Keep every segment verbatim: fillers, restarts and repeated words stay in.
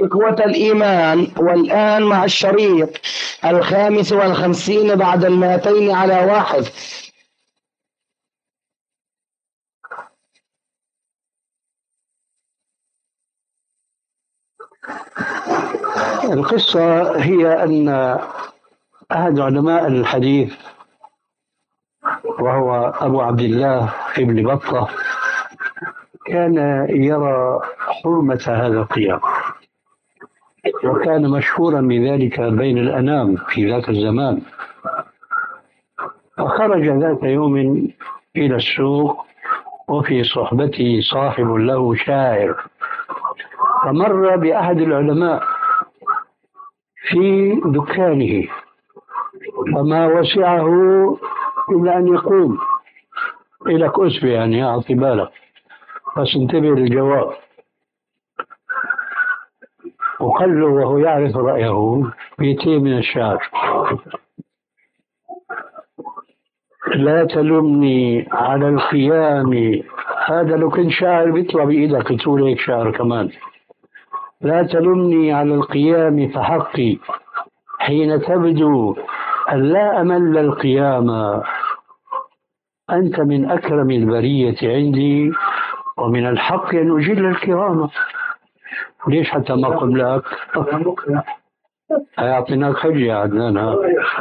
إخوة الإيمان، والآن مع الشريط الخامس والخمسين بعد المائتين على واحد. القصة هي أن أحد علماء الحديث وهو أبو عبد الله ابن بطة كان يرى حرمة هذا القيام، وكان مشهورا بذلك بين الأنام في ذاك الزمان. فخرج ذات يوم إلى السوق وفي صحبته صاحب له شاعر، فمر بأحد العلماء في دكانه فما وسعه إلا أن يقوم إلى كسب، يعني أعطي بالك بس انتبه للجواب. وقال له وهو يعرف رأيه بيتين من الشعر: لا تلمني على القيام. هذا لو كنت شاعر بيطلع بإيدك تقول هيك شعر كمان. لا تلمني على القيام فحقي حين تبدو أن لا أمل القيام. أنت من أكرم البرية عندي ومن الحق أن أجل الكرامة. ليش حتى ما قبلك؟ أعطيناك حجة يا عدنان.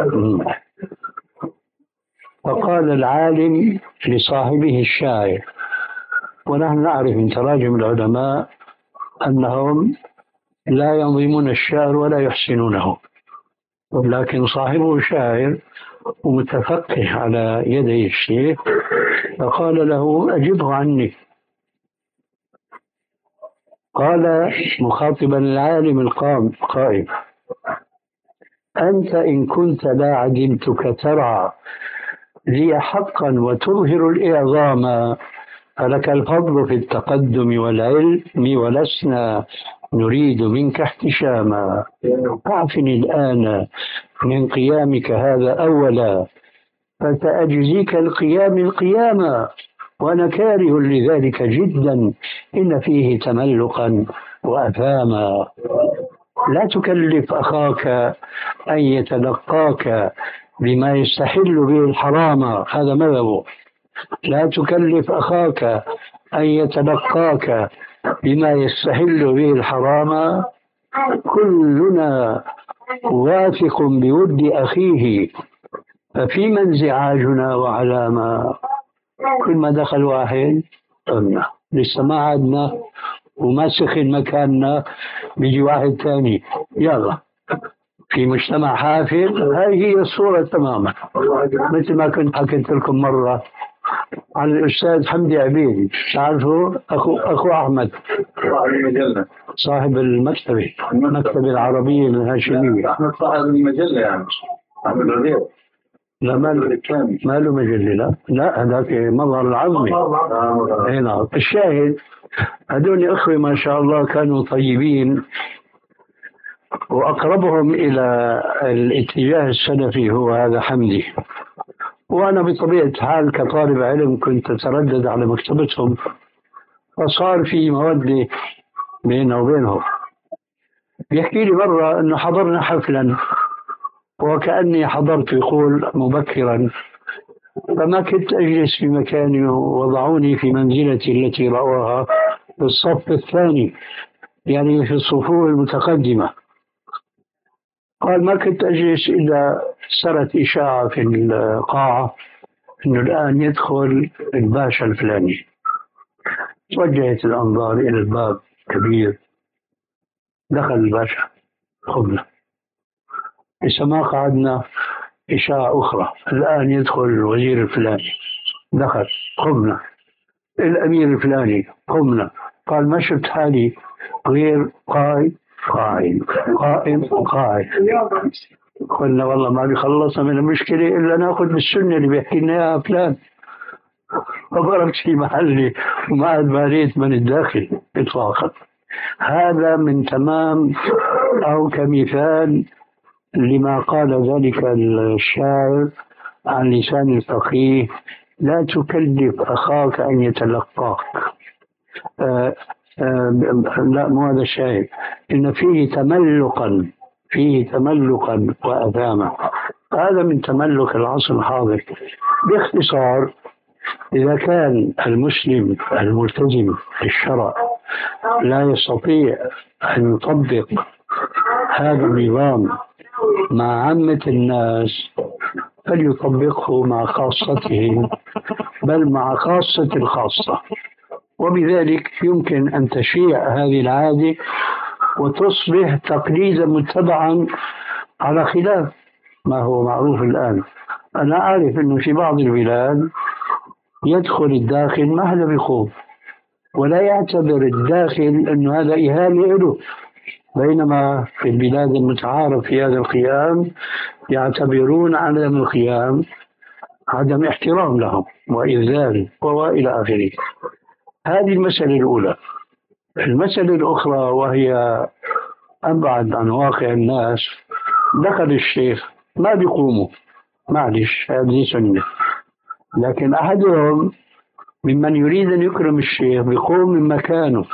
فقال العالم لصاحبه الشاعر، ونحن نعرف من تراجم العلماء أنهم لا ينظمون الشعر ولا يحسنونه، ولكن صاحبه شاعر ومتفقه على يدي الشيخ، فقال له أجبه عني. قال مخاطبا العالم القائم: أنت إن كنت لا عدمتك ترعى لي حقا وتظهر الإعظام، فلك الفضل في التقدم والعلم ولسنا نريد منك احتشاما. أعفني الآن من قيامك هذا أولا، فسأجزيك القيام القياما، وأنا كاره لذلك جدا، إن فيه تملقا وأثاما. لا تكلف أخاك أن يتلقاك بما يستحل به الحرام. هذا مذهبه. لا تكلف أخاك أن يتلقاك بما يستحل به الحرام. كلنا واثق بود أخيه، ففيما انزعاجنا وعلامة. كل ما دخل واحد قلنا لسه ما عدنا وما سخن مكاننا، بيجي واحد ثاني يلا في مجتمع حافل. هذه هي الصورة تماما، مثل ما كنت حكيت لكم مرة عن الأستاذ حمدي عبيد، تعرفوا أخو أخو أحمد صاحب المكتبة المكتبة العربية الهاشمية. أحمد صاحب المجلة يعني أحمد ربيع. لا ما ما له مجلة. لا لا هذاك مظهر العظمي. هنا الشاهد هذول أخوة ما شاء الله كانوا طيبين، وأقربهم إلى الاتجاه السلفي هو هذا حمدي. وأنا بطبيعة الحال كطالب علم كنت أتردد على مكتبتهم، فصار في مودة بيننا وبينهم. بيحكي لي مرة أنه حضرنا حفلا وكأني حضرت يقول مبكرا، فما كنت أجلس في مكاني ووضعوني في منزلتي التي رأوها في الصف الثاني، يعني في الصفوف المتقدمة. قال ما كنت أجلس إلا سرت إشاعة في القاعة أنه الآن يدخل الباشا الفلاني. توجهت الأنظار إلى الباب كبير، دخل الباشا خبنا. لسه ما قعدنا إشاعة أخرى، الآن يدخل الوزير الفلاني. دخل خبنا. الأمير الفلاني قمنا. قال ما شفت حالي غير قائد قائم قائم قائم. قلنا والله ما بيخلصنا من المشكلة إلا نأخذ بالسنة اللي بيحكي لنا إياها فلان. فضربت في محلي وما عاد باليت من الداخل إطلاقا. هذا من تمام أو كمثال لما قال ذلك الشاعر عن لسان الفقيه: لا تكلف أخاك أن يتلقاك. آه آه لا مو هذا الشاهد، إن فيه تملقا، فيه تملقا وأثاما. هذا من تملك العصر الحاضر. باختصار، إذا كان المسلم الملتزم بالشرع لا يستطيع أن يطبق هذا النظام مع عامة الناس، فليطبقه مع خاصته، بل مع خاصة الخاصة، وبذلك يمكن أن تشيع هذه العادة وتصبح تقليدا متبعا على خلاف ما هو معروف الآن. أنا أعرف أنه في بعض البلاد يدخل الداخل مهلا بخوف، ولا يعتبر الداخل أنه هذا إهانة له، بينما في البلاد المتعارف في هذا القيام يعتبرون عدم القيام عدم احترام لهم وإذلال وإلى آخره. هذه المسألة الأولى. المسألة الأخرى وهي أبعد عن واقع الناس، دخل الشيخ ما بيقوموا، معلش هذه سنة، لكن أحدهم ممن يريد أن يكرم الشيخ بيقوم من مكانه،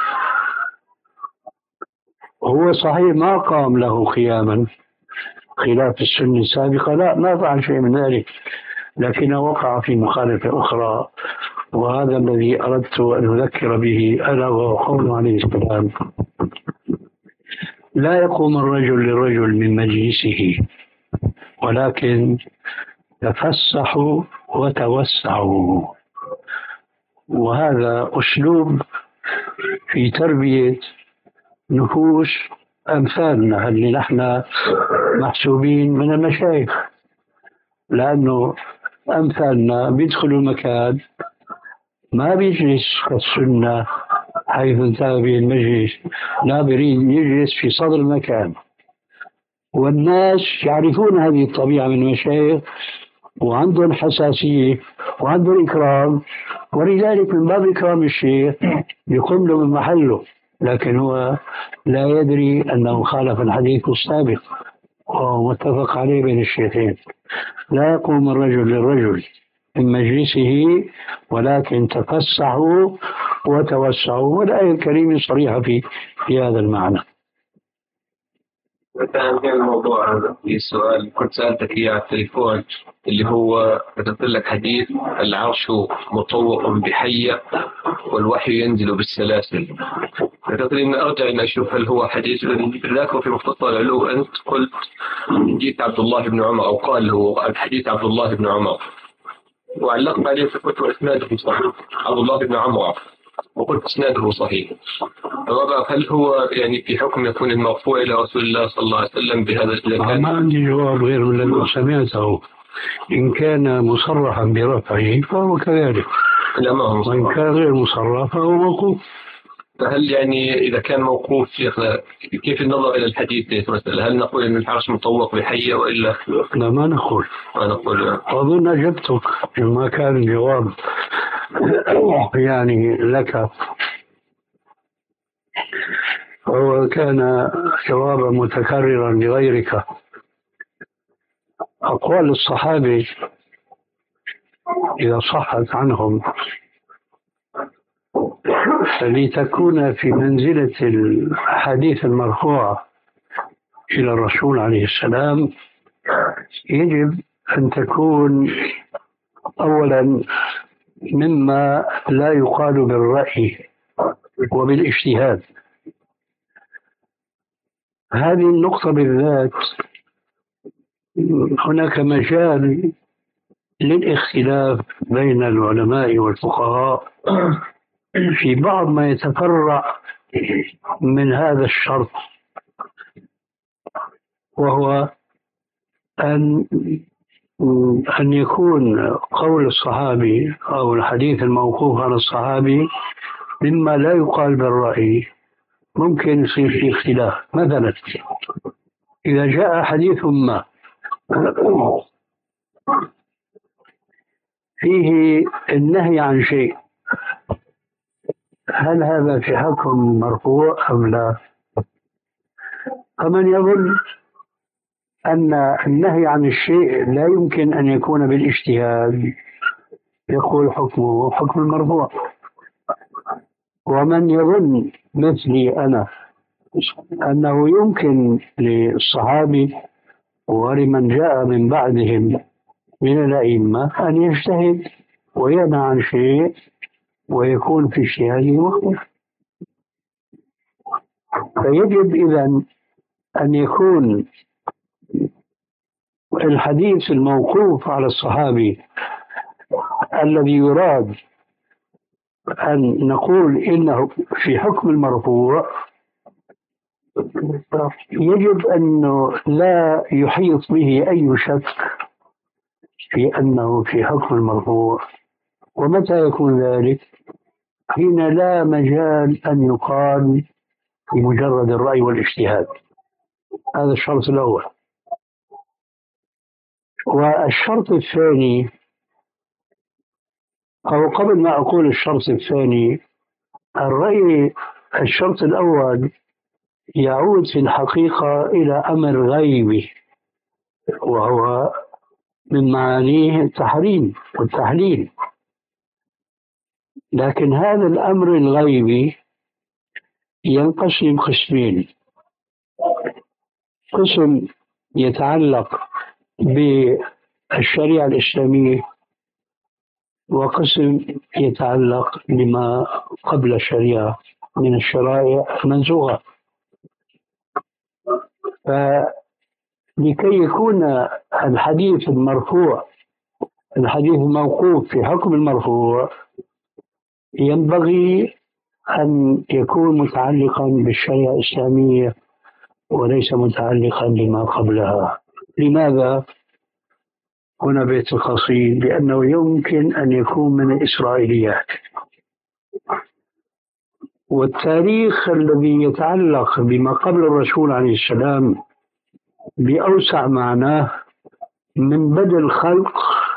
هو صحيح ما قام له قياما خلاف السنة السابقة، لا ما فعل شيء من ذلك، لكنه وقع في مخالفة أخرى، وهذا الذي أردت أن أذكر به، ألا وهو قوله عليه السلام: لا يقوم الرجل للرجل من مجلسه ولكن تفسحوا وتوسعوا. وهذا أسلوب في تربية نفوس أمثالنا اللي نحن محسوبين من المشايخ، لأنه أمثالنا بيدخلوا المكان ما بيجلس كالسنة حيث انتهى به المجلس، لا بيريد يجلس في صدر المكان، والناس يعرفون هذه الطبيعة من المشايخ وعندهم حساسية وعندهم إكرام، ولذلك من باب إكرام الشيخ يقوم له من محله، لكن هو لا يدري أنه خالف الحديث السابق وهو متفق عليه بين الشيخين: لا يقوم الرجل للرجل من مجلسه ولكن تفسحوا وتوسعوا. والآية الكريمة صريحة في في هذا المعنى. كان في الموضوع هذا في سؤال كنت سألتك إياه على التليفون، اللي هو كتبت لك حديث: العرش مطوق بحية والوحي ينزل بالسلاسل. كتبت لي إن أرجع إن أشوف هل هو حديث ذاك في مختصر العلو. أنت قلت حديث عبد الله بن عمر، أو قال هو الحديث عبد الله بن عمر، وعلقت عليه فقلت إسناده صحيح، عبد الله بن عمر، وقلت إسناده صحيح. الرابع: هل هو يعني في حكم يكون المرفوع إلى رسول الله صلى الله عليه وسلم بهذا الكلام؟ ما عندي جواب غير من الذي سمعته. إن كان مصرحا برفعه فهو كذلك، لا ما هو مصرح. وإن كان غير مصرح فهو موقوف. فهل يعني إذا كان موقوف شيخنا كيف النظر إلى الحديث مثلا؟ هل نقول أن العرش مطوق بحية وإلا؟ لا ما نقول. ما نقول. أظن أجبتك ما كان الجواب يعني لك، هو كان جوابا متكررا لغيرك. أقوال الصحابة إذا صحت عنهم لتكون في منزلة الحديث المرفوع إلى الرسول عليه السلام، يجب أن تكون أولا مما لا يقال بالرأي وبالاجتهاد. هذه النقطة بالذات هناك مجال للاختلاف بين العلماء والفقهاء في بعض ما يتفرع من هذا الشرط، وهو أن أن يكون قول الصحابي أو الحديث الموقوف على الصحابي مما لا يقال بالرأي، ممكن يصير في اختلاف. مثلا إذا جاء حديث ما فيه النهي عن شيء، هل هذا في حكم مرفوع أم لا؟ فمن يظن أن النهي عن الشيء لا يمكن أن يكون بالاجتهاد يقول حكمه حكم المرفوع، ومن يظن مثلي أنا أنه يمكن للصحابي ولمن جاء من بعدهم من الأئمة أن يجتهد وينهى عن شيء ويكون في اجتهاده مخطئ، فيجب إذن أن يكون الحديث الموقوف على الصحابي الذي يراد أن نقول إنه في حكم المرفوع، يجب أنه لا يحيط به أي شك في أنه في حكم المرفوع. ومتى يكون ذلك؟ حين لا مجال أن يقال بمجرد الرأي والاجتهاد. هذا الشرط الأول. والشرط الثاني، أو قبل ما أقول الشرط الثاني، الرأي الشرط الأول يعود في الحقيقة إلى أمر غيبي، وهو من معانيه التحريم والتحليل. لكن هذا الأمر الغيبي ينقسم قسمين: قسم يتعلق بالشريعة الإسلامية، وقسم يتعلق بما قبل الشريعة من الشرائع المنسوخة. فلكي يكون الحديث المرفوع الحديث الموقوف في حكم المرفوع، ينبغي أن يكون متعلقا بالشريعة الإسلامية وليس متعلقا بما قبلها. لماذا؟ هنا بيت القصيد: لأنه يمكن أن يكون من الإسرائيليات، والتاريخ الذي يتعلق بما قبل الرسول عليه السلام بأوسع معناه من بدء الخلق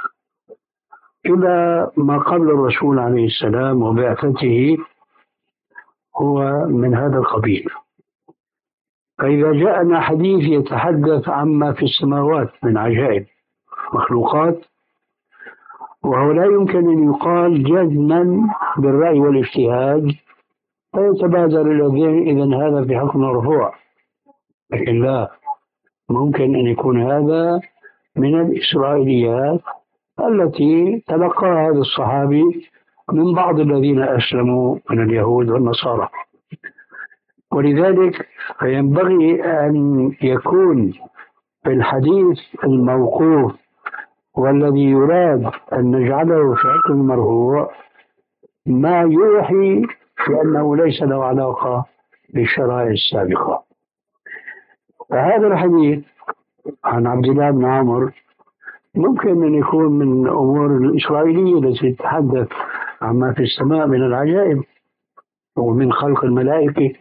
إلى ما قبل الرسول عليه السلام وبعثته هو من هذا القبيل. فإذا جاءنا حديث يتحدث عما في السماوات من عجائب مخلوقات، وهو لا يمكن أن يقال جزما بالرأي والاجتهاد، فيتبادر إلى الذهن إذن هذا في حكم مرفوع. لكن لا، ممكن أن يكون هذا من الإسرائيليات التي تلقاها هذا الصحابي من بعض الذين أسلموا من اليهود والنصارى. ولذلك فينبغي أن يكون في الحديث الموقوف والذي يراد أن نجعله في حكم المرفوع ما يوحي بأنه ليس له علاقة بالشرائع السابقة. فهذا الحديث عن عبد الله بن عمرو ممكن أن يكون من أمور الإسرائيلية التي تتحدث عما في السماء من العجائب ومن خلق الملائكة.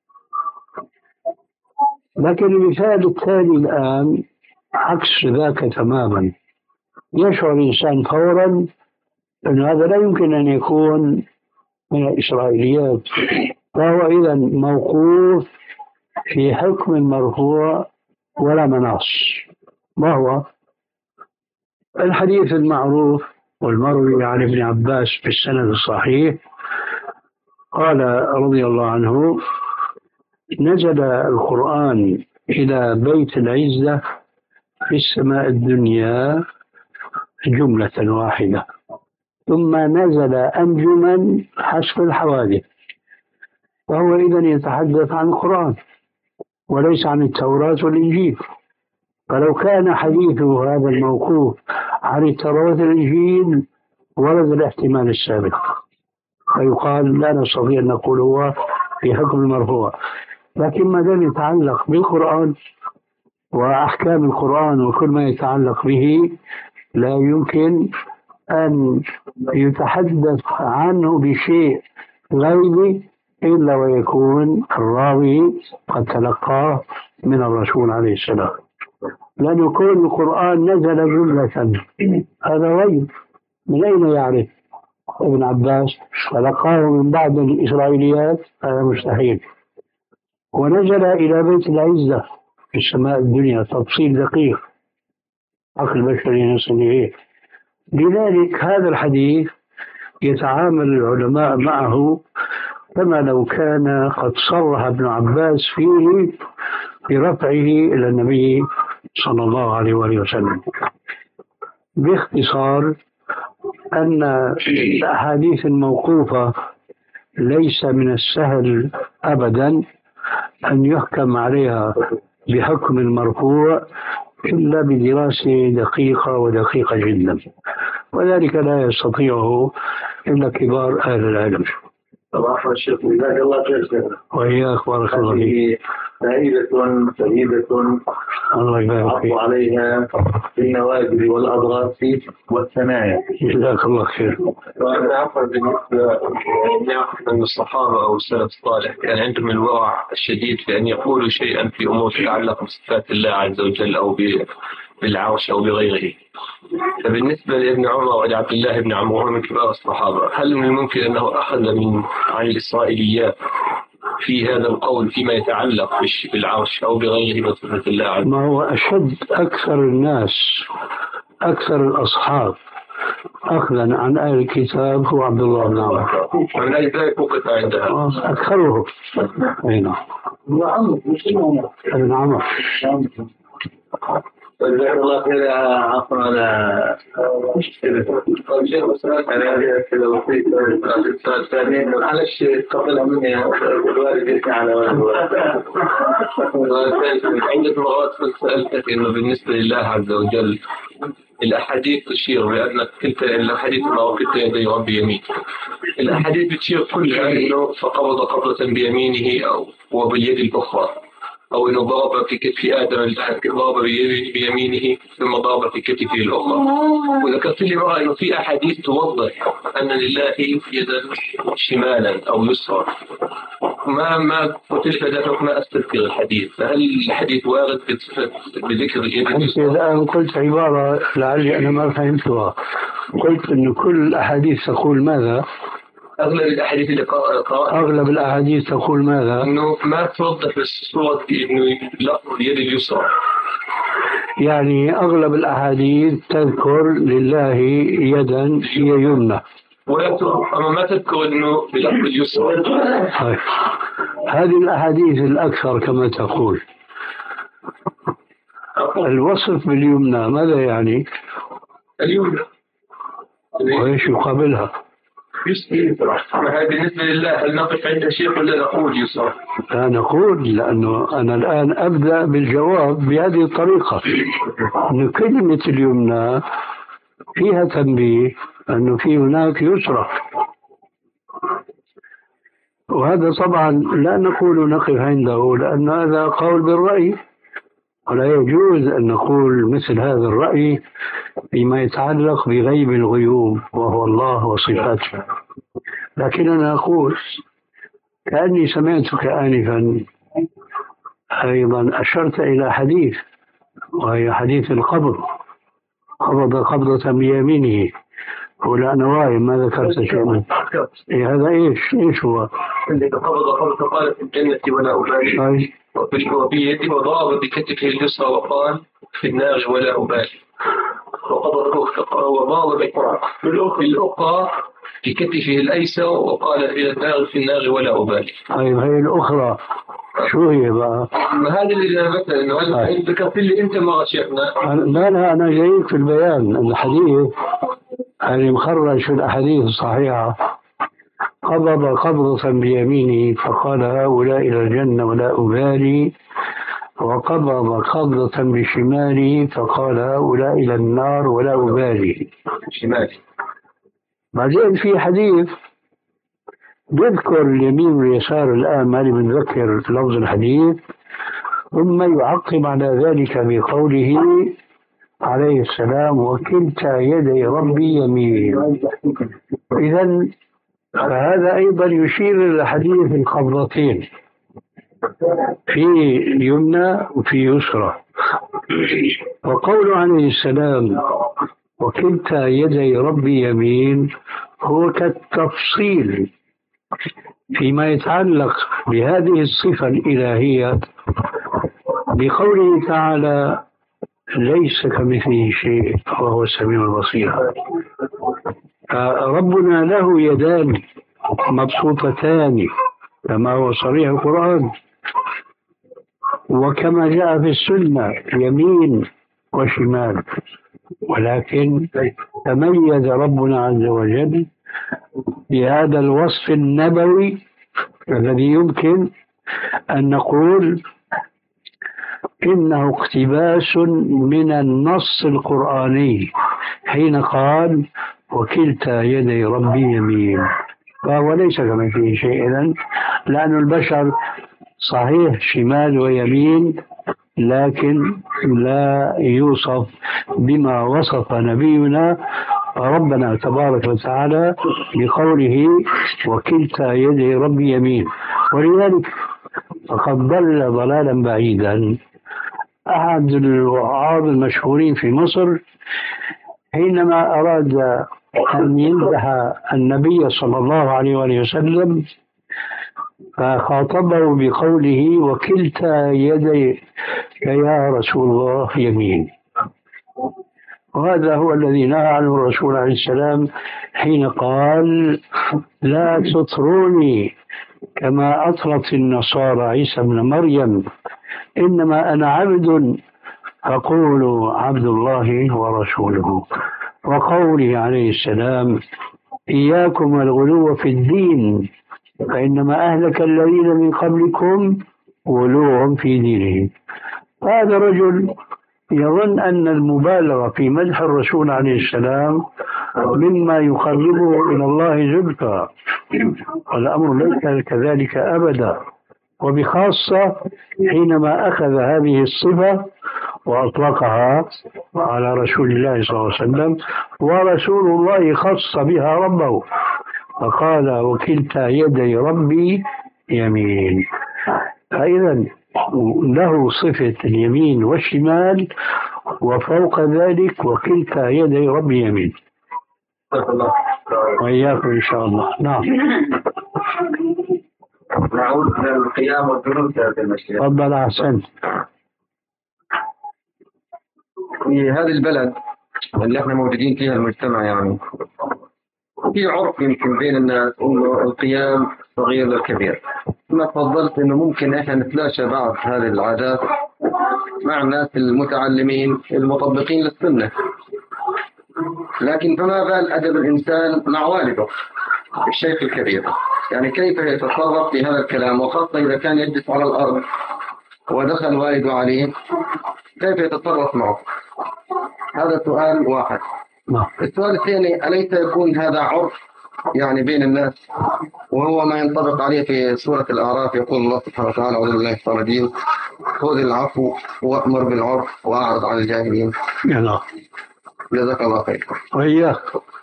لكن المثال الثاني الآن عكس ذاك تماما. يشعر الإنسان فورا أن هذا لا يمكن أن يكون من الإسرائيليات، فهو إذا موقوف في حكم المرفوع ولا مناص. ما هو الحديث المعروف والمروي عن ابن عباس في السند الصحيح؟ قال رضي الله عنه: نزل القرآن إلى بيت العزة في السماء الدنيا جملة واحدة، ثم نزل أنجما حسب الحوادث. وهو إذن يتحدث عن القرآن وليس عن التوراة والإنجيل. فلو كان حديثه هذا الموقوف عن التوراة والإنجيل ورد الاحتمال السابق، فيقال لا نستطيع أن نقول هو في حكم المرفوع. لكن ما دام يتعلق بالقرآن وأحكام القرآن وكل ما يتعلق به، لا يمكن أن يتحدث عنه بشيء غيبي إلا ويكون الراوي قد تلقاه من الرسول عليه السلام. لأن يكون القرآن نزل جملة هذا غيب، من أين يعرف ابن عباس تلقاه من بعض الإسرائيليات؟ هذا مستحيل. ونزل إلى بيت العزة في السماء الدنيا، تفصيل دقيق عقل بشري يصل إليه. لذلك هذا الحديث يتعامل العلماء معه كما لو كان قد صرح ابن عباس فيه برفعه إلى النبي صلى الله عليه وآله وسلم. باختصار أن الأحاديث الموقوفة ليس من السهل أبدا أن يحكم عليها بحكم المرفوع إلا بدراسة دقيقة ودقيقة جدا، وذلك لا يستطيعه إلا كبار أهل العلم. طبعا الشيخ جزاك الله خير. وإياك بارك الله فيك. فائدة فائدة الله يبارك فيك. عليها في النوازل والأضراس والثنايا. جزاك الله خير. وأنا عفوا بالنسبة نعرف أن الصحابة أو السلف الصالح كان عندهم الورع الشديد في أن يقولوا شيئا في أمور تتعلق بصفات الله عز وجل أو بالعرش أو بغيره. فبالنسبة لابن عمر وعبد الله بن عمرو من كبار الصحابة، هل من الممكن أنه أخذ من عن الإسرائيليات في هذا القول فيما يتعلق بالعرش أو بغيره من صفات الله عز وجل؟ ما هو أشد أكثر الناس أكثر الأصحاب أخذا عن أهل الكتاب هو عبد الله بن عمر. ومن أجل ذلك وقف عندها أكثرهم. أي نعم. ابن عمر. جزاك الله خير. عفوا على مشكلة. شيخ أسرائيل على هذه الأسئلة السؤال الثاني معلش قبلها مني الوالد يسمع على عدة مرات سألتك إنه بالنسبة لله عز وجل الأحاديث تشير بأن كلتا الأحاديث ما وكلتا يدي رب يمين. الأحاديث بتشير كلها إنه فقبض قبضة بيمينه أو وباليد الأخرى، أو إنه ضرب في كتف آدم ضرب بيمينه ثم ضرب في كتفه الأخرى. وذكرت لي مرة إنه في أحاديث توضح أن لله يدا شمالا أو يسرا. ما ما قلت لك ذلك ما أستذكر الحديث، فهل الحديث وارد بذكر اليد اليسرى؟ الآن قلت عبارة لعلي أنا ما فهمتها. قلت إن كل الأحاديث تقول ماذا؟ أغلب الأحاديث اللي قرأتها أغلب الأحاديث تقول ماذا؟ إنه ما توضح الصورة إنه لفظ اليد اليسرى. يعني أغلب الأحاديث تذكر لله يدا هي يمنى، أما ما تذكر إنه بلفظ اليسرى. طيب. هذه الأحاديث الأكثر كما تقول. الوصف باليمنى ماذا يعني؟ اليمنى وإيش يقابلها؟ يسرى. هذا بالنسبة لله هل نقف عند شيء ولا نقول يسرى؟ لا نقول، لأنه أنا الآن أبدأ بالجواب بهذه الطريقة. أن كلمة اليمنى فيها تنبيه أنه في هناك يسرى، وهذا طبعا لا نقول نقف عنده لأن هذا قول بالرأي، ولا يجوز أن نقول مثل هذا الرأي فيما يتعلق بغيب الغيوب وهو الله وصفاته. لكننا أقول كأني سمعتك آنفا أيضا أشرت إلى حديث، وهي حديث القبض، قبض قبضة بيمينه. ولا أنا واهم ما ذكرت شيئا. إيه هذا إيش إيش هو؟ اللي قبض قبضة قال في الجنة ولا أبالي، وفي يده وضرب بكتفه اليسرى وقال في النار ولا أبالي، وقبض وضرب بالأخرى في كتفه الأيسر وقال إلى النار في النار ولا أبالي. طيب هي الأخرى شو هي بقى؟ ما هذا اللي مثلا إنه هذا ذكرت لي أنت مرة شيخنا. لا لا أنا جايك في البيان. الحديث يعني مخرج في الأحاديث الصحيحة قبض قبضة بيمينه فقال هؤلاء إلى الجنة ولا أبالي، وقبض قبضة بشماله فقال هؤلاء إلى النار ولا أبالي. شمالي. بعدين في حديث يذكر اليمين واليسار، الآن ماني بنذكر لفظ الحديث، ثم يعقب على ذلك بقوله عليه السلام وكلتا يدي ربي يمين. إذن فهذا أيضا يشير إلى حديث القبضتين في يمنى وفي يسرى. وقول عليه السلام وكلتا يدي ربي يمين هو كالتفصيل فيما يتعلق بهذه الصفة الإلهية بقوله تعالى ليس كمثله شيء وهو السميع البصير. ربنا له يدان مبسوطتان كما هو صريح القرآن وكما جاء في السنة يمين وشمال، ولكن تميز ربنا عز وجل بهذا الوصف النبوي الذي يمكن أن نقول إنه اقتباس من النص القرآني حين قال وكلتا يدي ربي يمين، فهو ليس كمثله شيء إذن، لأن البشر صحيح شمال ويمين لكن لا يوصف بما وصف نبينا ربنا تبارك وتعالى بقوله وكلتا يدي ربي يمين. ولذلك فقد ضل ضلالا بعيدا أحد الوعاظ المشهورين في مصر حينما أراد أن يمدح النبي صلى الله عليه وآله وسلم فخاطبه بقوله وكلتا يدي يا رسول الله يمين، وهذا هو الذي نهى عنه الرسول عليه السلام حين قال لا تطروني كما أطرت النصارى عيسى ابن مريم إنما أنا عبد فقولوا عبد الله ورسوله. وقوله عليه السلام إياكم والغلو في الدين فإنما أهلك الذين من قبلكم غلوهم في دينهم. هذا رجل يظن أن المبالغة في مدح الرسول عليه السلام مما يقربه إلى الله زلفى، والأمر ليس كذلك أبدا، وبخاصة حينما أخذ هذه الصفة وأطلقها على رسول الله صلى الله عليه وسلم، ورسول الله خص بها ربه فقال وكلتا يدي ربي يمين. فإذا له صفة اليمين والشمال وفوق ذلك وكلتا يدي ربي يمين. وإياكم إن شاء الله. نعم. نعود إلى القيام والجلوس يا المشيخ. تفضل أحسن. في هذه البلد اللي احنا موجودين فيها المجتمع يعني في عرف يمكن بين الناس انه القيام صغير للكبير. ما تفضلت انه ممكن احنا نتلاشى بعض هذه العادات مع الناس المتعلمين المطبقين للسنة، لكن فما بال أدب الإنسان مع والده الشيخ الكبير، يعني كيف يتصرف في هذا الكلام، وخاصة إذا كان يجلس على الأرض ودخل والده عليه كيف يتصرف معه؟ هذا سؤال واحد. السؤال الثاني أليس يكون هذا عرف يعني بين الناس، وهو ما ينطبق عليه في سورة الأعراف يقول الله سبحانه وتعالى أعوذ بالله من الشيطان الرجيم خذ العفو وأمر بالعرف وأعرض عن الجاهلين. نعم. جزاك الله خير. وإياك.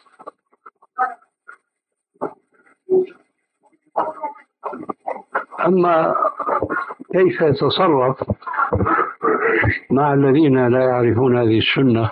أما كيف يتصرف مع الذين لا يعرفون هذه السنة،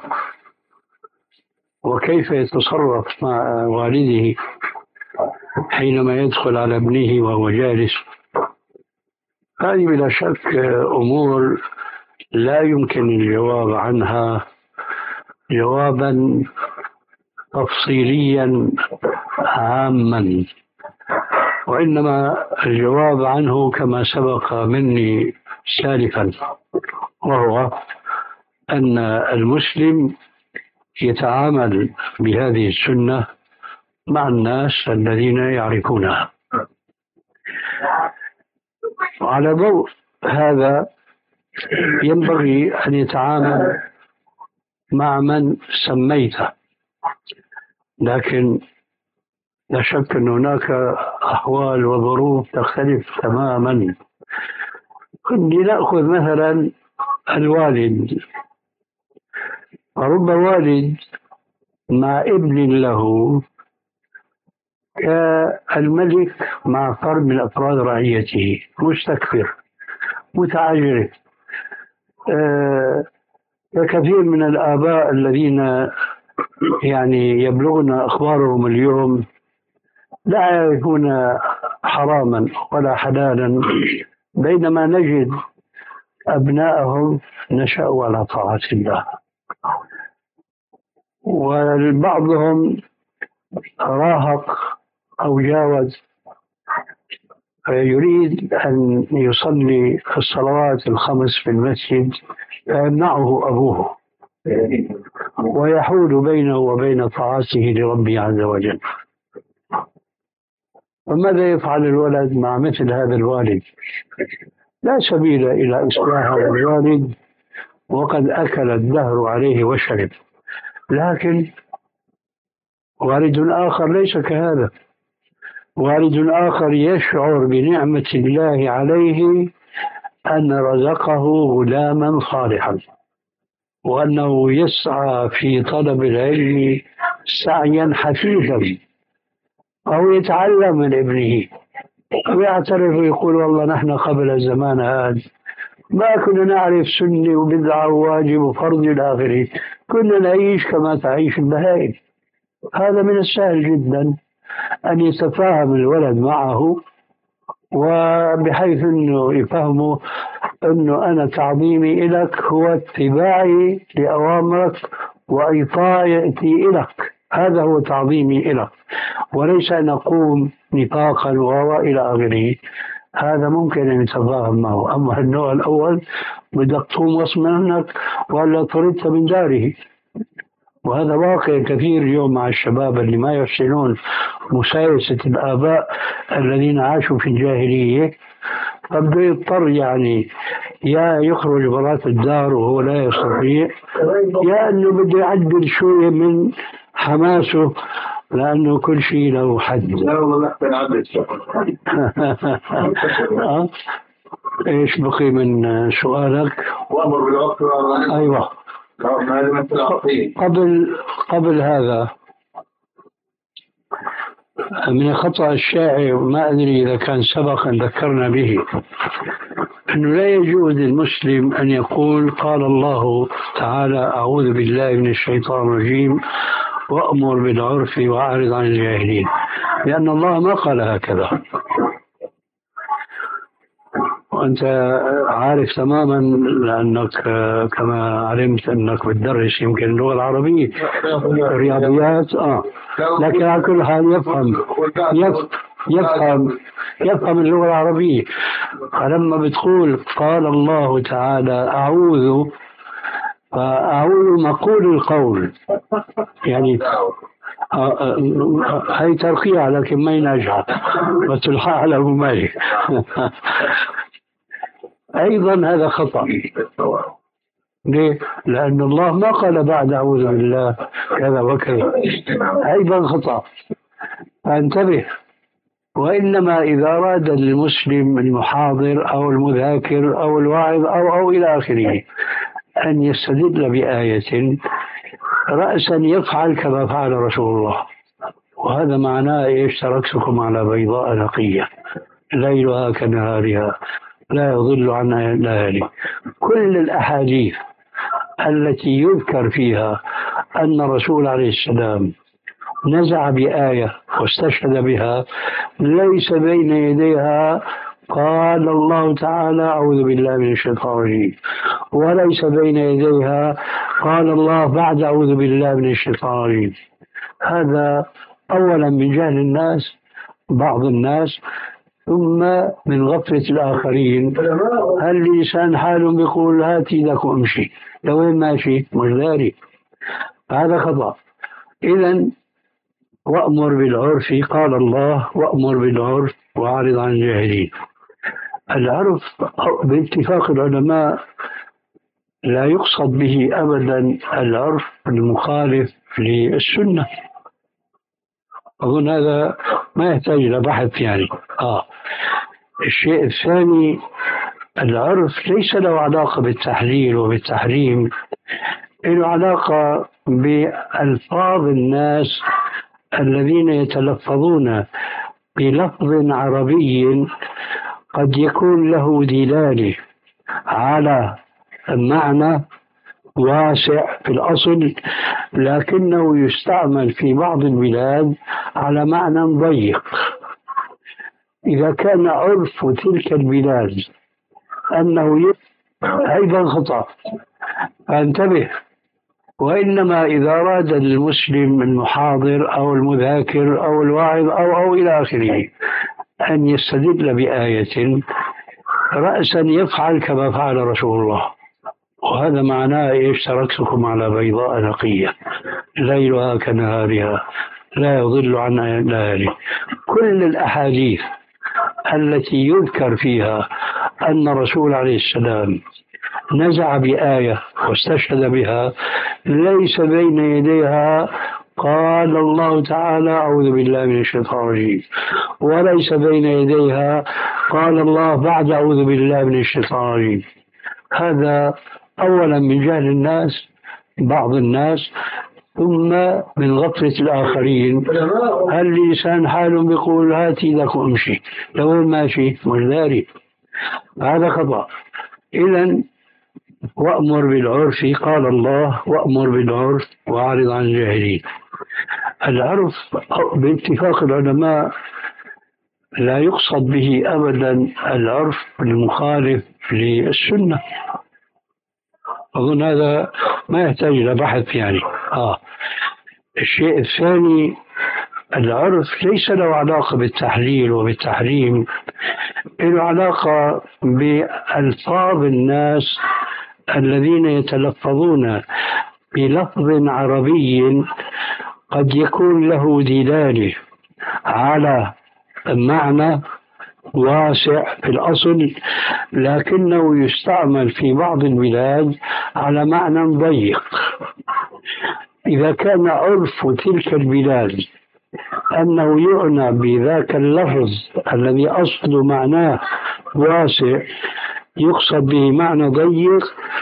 وكيف يتصرف مع والده حينما يدخل على ابنه وهو جالس، هذه بلا شك أمور لا يمكن الجواب عنها جوابا تفصيليا عاما، وإنما الجواب عنه كما سبق مني سالفا، وهو أن المسلم يتعامل بهذه السنة مع الناس الذين يعرفونها. وعلى ضوء هذا ينبغي أن يتعامل مع من سميته، لكن لا شك أن هناك أحوال وظروف تختلف تماما. لنأخذ مثلا الوالد، رب والد مع ابن له كالملك مع فرد من أفراد رعيته، مستكبر متعجرف. كثير من الآباء الذين يعني يبلغنا أخبارهم اليوم لا يعرفون حراما ولا حلالا، بينما نجد أبناءهم نشأوا على طاعة الله، وبعضهم راهق أو جاوز يريد أن يصلي الصلوات الخمس في المسجد فيمنعه أبوه ويحول بينه وبين طاعته لربه عز وجل. وماذا يفعل الولد مع مثل هذا الوالد؟ لا سبيل إلى إصلاح هذا الوالد وقد أكل الدهر عليه وشرب. لكن والد آخر ليس كهذا، والد آخر يشعر بنعمة الله عليه أن رزقه غلاما صالحا، وأنه يسعى في طلب العلم سعيا حثيثا، أو يتعلم من ابنه ويعترف ويقول والله نحن قبل الزمان هذا ما كنا نعرف سنة وبدعة وواجب وفرض إلى آخره، كنا نعيش كما تعيش البهائم. هذا من السهل جدا أن يتفاهم الولد معه، وبحيث أنه يفهمه أنه أنا تعظيمي لك هو اتباعي لأوامرك وإطاعتي لك، هذا هو تعظيمي لك، وليس أن أقوم نفاقا وإلى آخره. هذا ممكن أن يتفاهم معه. أما النوع الأول بدك تقوم غصب عنك ولا طردت من داره، وهذا واقع كثير اليوم مع الشباب اللي ما يحسنون مسايسة الآباء الذين عاشوا في الجاهلية، فبده يضطر يعني يا يخرج برات الدار وهو لا يستطيع، يا أنه بده يعدل شوية من حماسه لأنه كل شيء له حد. لا والله نحن نعدل. إيش بقي من سؤالك؟ وأمر بالعرف والمعروف. أيوة. قبل قبل هذا من الخطأ الشائع، ما أدري إذا كان سبق أن ذكرنا به، أنه لا يجوز للمسلم أن يقول قال الله تعالى أعوذ بالله من الشيطان الرجيم وأمر بالعرف وأعرض عن الجاهلين، لأن الله ما قال هكذا. وأنت عارف تماما لأنك كما علمت أنك بتدرس يمكن اللغة العربية الرياضيات، آه لكن على كل حال يفهم يفهم يفهم اللغة العربية. فلما بتقول قال الله تعالى أعوذ، فأعوذ مقول القول، يعني هي ترقية لكن ما ينجح وتلحق على مالي. أيضا هذا خطأ. ليه؟ لأن الله ما قال بعد أعوذ بالله كذا وكذا، أيضا خطأ، فانتبه. وإنما إذا أراد المسلم المحاضر أو المذاكر أو الواعظ أو أو إلى آخره أن يستدل بآية رأسا يفعل كما فعل رسول الله، وهذا معناه إيش؟ تركتكم على بيضاء نقية ليلها كنهارها لا يضل عنها إلا هالك. كل الأحاديث التي يذكر فيها أن الرسول عليه السلام نزع بآية واستشهد بها ليس بين يديها قال الله تعالى أعوذ بالله من الشيطان الرجيم، وليس بين يديها قال الله بعد أعوذ بالله من الشيطان الرجيم. هذا أولا من جهل الناس بعض الناس، ثم من غفلة الآخرين. هل لسان حال بيقول هاتي لك وامشي، لوين ماشي مش داري، هذا خطأ. إذن وأمر بالعرف قال الله وأمر بالعرف وأعرض عن الجاهلين. العرف باتفاق العلماء لا يقصد به أبدا العرف المخالف للسنة، أظن هذا ما يحتاج إلى بحث يعني. آه الشيء الثاني، العرف ليس له علاقة بالتحليل وبالتحريم، له علاقة بألفاظ الناس الذين يتلفظون بلفظ عربي قد يكون له دلالة على معنى واسع في الأصل، لكنه يستعمل في بعض البلاد على معنى ضيق. إذا كان عرف تلك البلاد أنه أيضا خطأ، فانتبه. وإنما إذا أراد المسلم المحاضر أو المذاكر أو الواعظ أو أو إلى آخره أن يستدل بآية رأسا يفعل كما فعل رسول الله، وهذا معناه إيش؟ تركتكم على بيضاء نقية ليلها كنهارها لا يضل عن ليالي. كل الأحاديث التي يذكر فيها أن الرسول عليه السلام نزع بآية واستشهد بها ليس بين يديها قال الله تعالى أعوذ بالله من الشيطان الرجيم، وليس بين يديها قال الله بعد أعوذ بالله من الشيطان الرجيم. هذا أولا من جهل الناس بعض الناس، ثم من غفلة الآخرين. هل لسان حال بيقول هاتي لك وامشي، لو ماشي مش داري، هذا خطأ. إذن وأمر بالعرف قال الله وأمر بالعرف وأعرض عن الجاهلين. العرف باتفاق العلماء لا يقصد به أبدا العرف المخالف للسنة، أظن هذا ما يحتاج إلى بحث يعني. آه. الشيء الثاني، العرف ليس له علاقة بالتحليل وبالتحريم، له علاقة بألفاظ الناس الذين يتلفظون بلفظ عربي قد يكون له دلالة على معنى واسع في الأصل، لكنه يستعمل في بعض البلاد على معنى ضيق. إذا كان عرف تلك البلاد أنه يعنى بذاك اللفظ الذي أصل معناه واسع يقصد به معنى ضيق،